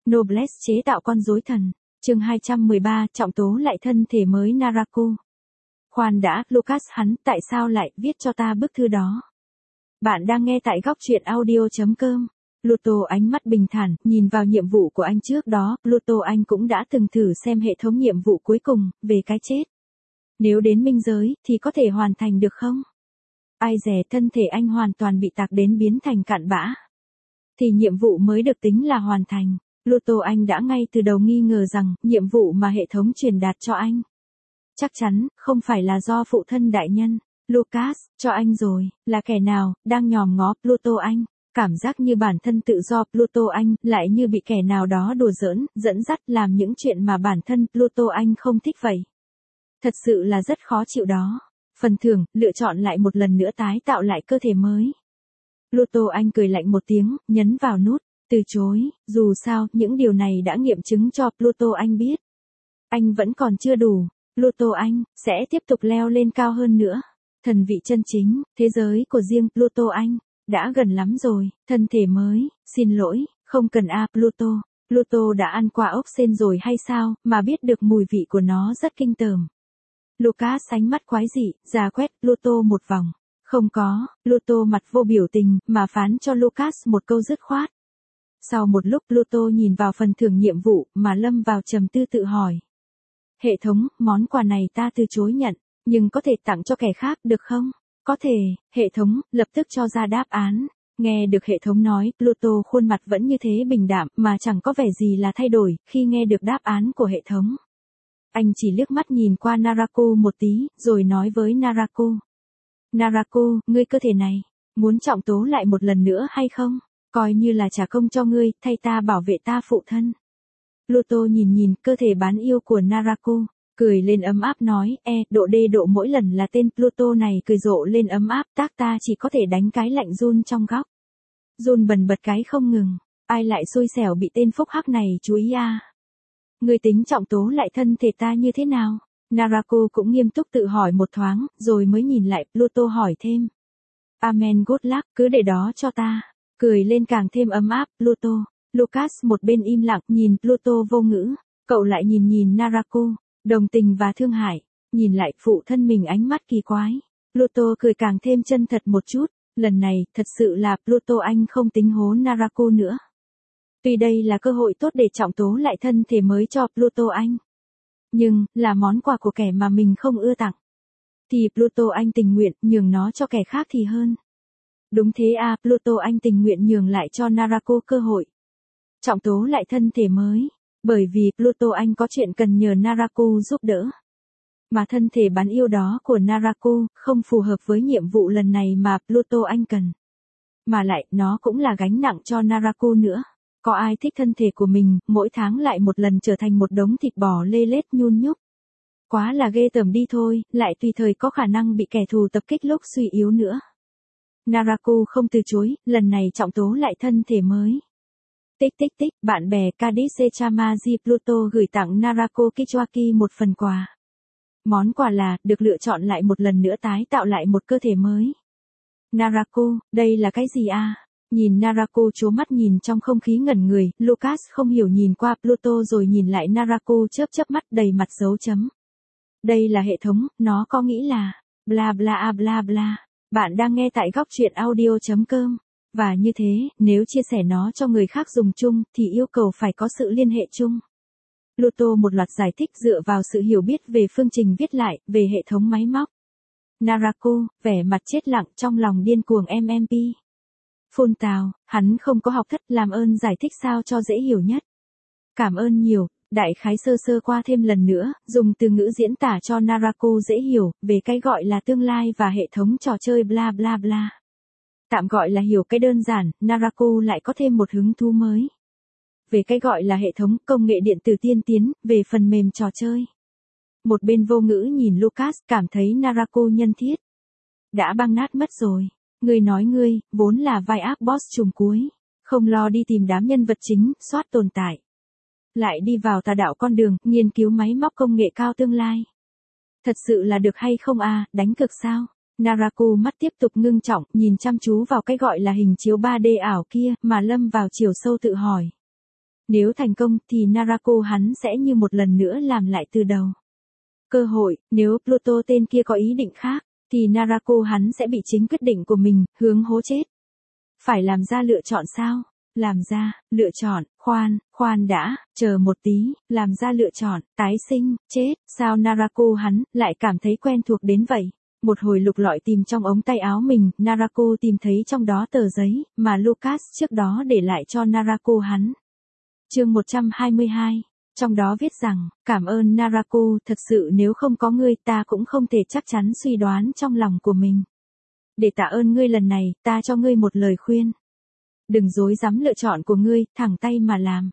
Noblesse chế tạo con rối thần. Chương 213, trọng tố lại thân thể mới Naraku. Khoan đã, Lucas hắn, tại sao lại viết cho ta bức thư đó? Bạn đang nghe tại góc truyện audio.com. Pluto ánh mắt bình thản, nhìn vào nhiệm vụ của anh trước đó, Pluto anh cũng đã từng thử xem hệ thống nhiệm vụ cuối cùng, về cái chết. Nếu đến minh giới, thì có thể hoàn thành được không? Ai dè thân thể anh hoàn toàn bị tạc đến biến thành cặn bã. Thì nhiệm vụ mới được tính là hoàn thành. Pluto anh đã ngay từ đầu nghi ngờ rằng, nhiệm vụ mà hệ thống truyền đạt cho anh chắc chắn, không phải là do phụ thân đại nhân, Lucas, cho anh rồi, là kẻ nào, đang nhòm ngó Pluto anh. Cảm giác như bản thân tự do Pluto anh, lại như bị kẻ nào đó đùa giỡn, dẫn dắt làm những chuyện mà bản thân Pluto anh không thích vậy. Thật sự là rất khó chịu đó. Phần thưởng, lựa chọn lại một lần nữa tái tạo lại cơ thể mới. Pluto anh cười lạnh một tiếng, nhấn vào nút, từ chối, dù sao, những điều này đã nghiệm chứng cho Pluto anh biết. Anh vẫn còn chưa đủ, Pluto anh, sẽ tiếp tục leo lên cao hơn nữa. Thần vị chân chính, thế giới của riêng Pluto anh, đã gần lắm rồi, thân thể mới, xin lỗi, không cần Pluto. Pluto đã ăn qua ốc sên rồi hay sao, mà biết được mùi vị của nó rất kinh tởm. Lucas ánh mắt quái dị, ra quét Pluto một vòng. Không có, Pluto mặt vô biểu tình, mà phán cho Lucas một câu dứt khoát. Sau một lúc Pluto nhìn vào phần thưởng nhiệm vụ, mà lâm vào trầm tư tự hỏi. Hệ thống, món quà này ta từ chối nhận, nhưng có thể tặng cho kẻ khác được không? Có thể, hệ thống, lập tức cho ra đáp án. Nghe được hệ thống nói, Pluto khuôn mặt vẫn như thế bình đạm, mà chẳng có vẻ gì là thay đổi, khi nghe được đáp án của hệ thống. Anh chỉ liếc mắt nhìn qua Naraku một tí, rồi nói với Naraku. Naraku, ngươi cơ thể này, muốn trọng tố lại một lần nữa hay không? Coi như là trả công cho ngươi, thay ta bảo vệ ta phụ thân. Pluto nhìn cơ thể bán yêu của Naraku, cười lên ấm áp nói, độ đê độ mỗi lần là tên Pluto này cười rộ lên ấm áp, tác ta chỉ có thể đánh cái lạnh run trong góc. Run bần bật cái không ngừng, ai lại xui xẻo bị tên phúc hắc này chú ý à? Ngươi tính trọng tố lại thân thể ta như thế nào? Naraku cũng nghiêm túc tự hỏi một thoáng, rồi mới nhìn lại Pluto hỏi thêm. Amen good luck, cứ để đó cho ta. Cười lên càng thêm ấm áp, Pluto. Lucas một bên im lặng nhìn Pluto vô ngữ, cậu lại nhìn Naraku, đồng tình và thương hại, nhìn lại phụ thân mình ánh mắt kỳ quái. Pluto cười càng thêm chân thật một chút, lần này, thật sự là Pluto anh không tính hố Naraku nữa. Tuy đây là cơ hội tốt để trọng tố lại thân thể mới cho Pluto anh. Nhưng, là món quà của kẻ mà mình không ưa tặng. Thì Pluto anh tình nguyện nhường nó cho kẻ khác thì hơn. Đúng thế Pluto anh tình nguyện nhường lại cho Naraku cơ hội. Trọng tố lại thân thể mới. Bởi vì Pluto anh có chuyện cần nhờ Naraku giúp đỡ. Mà thân thể bán yêu đó của Naraku không phù hợp với nhiệm vụ lần này mà Pluto anh cần. Mà lại, nó cũng là gánh nặng cho Naraku nữa. Có ai thích thân thể của mình, mỗi tháng lại một lần trở thành một đống thịt bò lê lết nhun nhúc. Quá là ghê tởm đi thôi, lại tùy thời có khả năng bị kẻ thù tập kích lúc suy yếu nữa. Naraku không từ chối, lần này trọng tố lại thân thể mới. Tích tích tích, bạn bè Kadice Chamaji Pluto gửi tặng Naraku Kichwaki một phần quà. Món quà là, được lựa chọn lại một lần nữa tái tạo lại một cơ thể mới. Naraku, đây là cái gì Nhìn Naraku trố mắt nhìn trong không khí ngẩn người, Lucas không hiểu nhìn qua Pluto rồi nhìn lại Naraku chớp mắt đầy mặt dấu chấm. Đây là hệ thống, nó có nghĩ là, bla bla bla bla. Bạn đang nghe tại góc truyện audio.com. Và như thế, nếu chia sẻ nó cho người khác dùng chung, thì yêu cầu phải có sự liên hệ chung. Pluto một loạt giải thích dựa vào sự hiểu biết về phương trình viết lại, về hệ thống máy móc. Naraku, vẻ mặt chết lặng trong lòng điên cuồng MMP. Phun tào, hắn không có học thất, làm ơn giải thích sao cho dễ hiểu nhất. Cảm ơn nhiều, đại khái sơ qua thêm lần nữa, dùng từ ngữ diễn tả cho Naraku dễ hiểu, về cái gọi là tương lai và hệ thống trò chơi bla bla bla. Tạm gọi là hiểu cái đơn giản, Naraku lại có thêm một hứng thú mới. Về cái gọi là hệ thống công nghệ điện tử tiên tiến, về phần mềm trò chơi. Một bên vô ngữ nhìn Lucas, cảm thấy Naraku nhân thiết. Đã băng nát mất rồi. Ngươi nói ngươi, vốn là vai ác boss trùm cuối. Không lo đi tìm đám nhân vật chính, soát tồn tại. Lại đi vào tà đạo con đường, nghiên cứu máy móc công nghệ cao tương lai. Thật sự là được hay không đánh cực sao? Naraku mắt tiếp tục ngưng trọng, nhìn chăm chú vào cái gọi là hình chiếu 3D ảo kia, mà lâm vào chiều sâu tự hỏi. Nếu thành công thì Narako hắn sẽ như một lần nữa làm lại từ đầu. Cơ hội, nếu Pluto tên kia có ý định khác, thì Narako hắn sẽ bị chính quyết định của mình, hướng hố chết. Phải làm ra lựa chọn sao? Làm ra, lựa chọn, khoan đã, chờ một tí, làm ra lựa chọn, tái sinh, chết, sao Narako hắn lại cảm thấy quen thuộc đến vậy? Một hồi lục lọi tìm trong ống tay áo mình, Narako tìm thấy trong đó tờ giấy, mà Lucas trước đó để lại cho Narako hắn. Chương 122, trong đó viết rằng, cảm ơn Narako, thật sự nếu không có ngươi ta cũng không thể chắc chắn suy đoán trong lòng của mình. Để tạ ơn ngươi lần này, ta cho ngươi một lời khuyên. Đừng dối dám lựa chọn của ngươi, thẳng tay mà làm.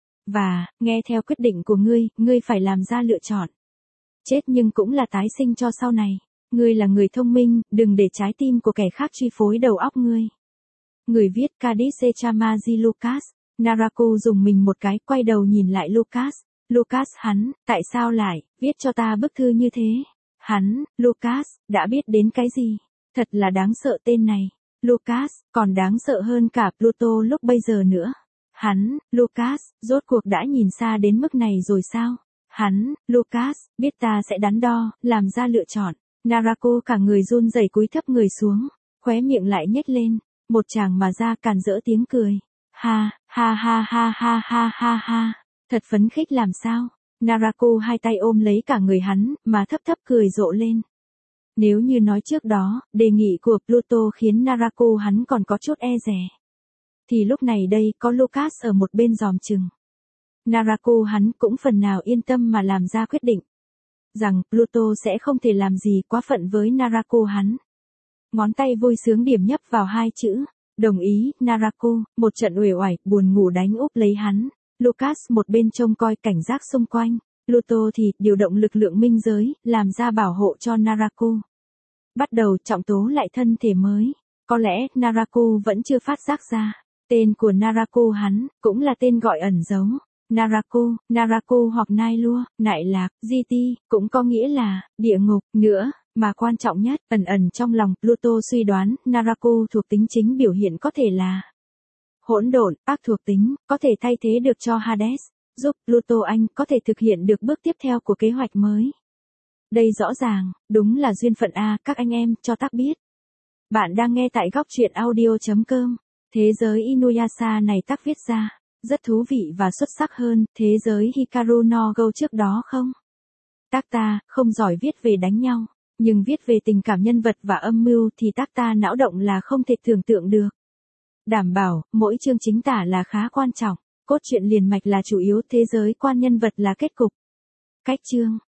Và, nghe theo quyết định của ngươi phải làm ra lựa chọn. Chết nhưng cũng là tái sinh cho sau này. Ngươi là người thông minh, đừng để trái tim của kẻ khác chi phối đầu óc ngươi. Người viết Cadice Chamazi Lucas. Narako dùng mình một cái, quay đầu nhìn lại Lucas. Lucas hắn, tại sao lại, viết cho ta bức thư như thế? Hắn, Lucas, đã biết đến cái gì? Thật là đáng sợ tên này. Lucas, còn đáng sợ hơn cả Pluto lúc bây giờ nữa. Hắn, Lucas, rốt cuộc đã nhìn xa đến mức này rồi sao? Hắn, Lucas, biết ta sẽ đắn đo, làm ra lựa chọn. Narako cả người run rẩy cúi thấp người xuống, khóe miệng lại nhếch lên, một chàng mà ra càn rỡ tiếng cười. Ha, ha ha ha ha ha ha ha, thật phấn khích làm sao? Narako hai tay ôm lấy cả người hắn, mà thấp thấp cười rộ lên. Nếu như nói trước đó, đề nghị của Pluto khiến Narako hắn còn có chút e dè. Thì lúc này đây có Lucas ở một bên giòm chừng. Narako hắn cũng phần nào yên tâm mà làm ra quyết định. Rằng Pluto sẽ không thể làm gì quá phận với Narako hắn. Ngón tay vui sướng điểm nhấp vào hai chữ. Đồng ý, Narako, một trận uể oải, buồn ngủ đánh úp lấy hắn. Lucas một bên trông coi cảnh giác xung quanh. Pluto thì điều động lực lượng minh giới, làm ra bảo hộ cho Narako. Bắt đầu trọng tố lại thân thể mới. Có lẽ Narako vẫn chưa phát giác ra. Tên của Narako hắn, cũng là tên gọi ẩn giấu. Narako hoặc Nai Lua, Nại Lạc, GT, cũng có nghĩa là, địa ngục, nữa, mà quan trọng nhất, ẩn trong lòng, Pluto suy đoán, Narako thuộc tính chính biểu hiện có thể là hỗn độn, ác thuộc tính, có thể thay thế được cho Hades, giúp Pluto anh có thể thực hiện được bước tiếp theo của kế hoạch mới. Đây rõ ràng, đúng là duyên phận a, các anh em, cho tác biết. Bạn đang nghe tại góc truyện audio.com, thế giới Inuyasha này tác viết ra. Rất thú vị và xuất sắc hơn, thế giới Hikaru no Go trước đó không? Tác ta, không giỏi viết về đánh nhau, nhưng viết về tình cảm nhân vật và âm mưu thì tác ta não động là không thể tưởng tượng được. Đảm bảo, mỗi chương chính tả là khá quan trọng, cốt truyện liền mạch là chủ yếu, thế giới quan nhân vật là kết cục. Cách chương,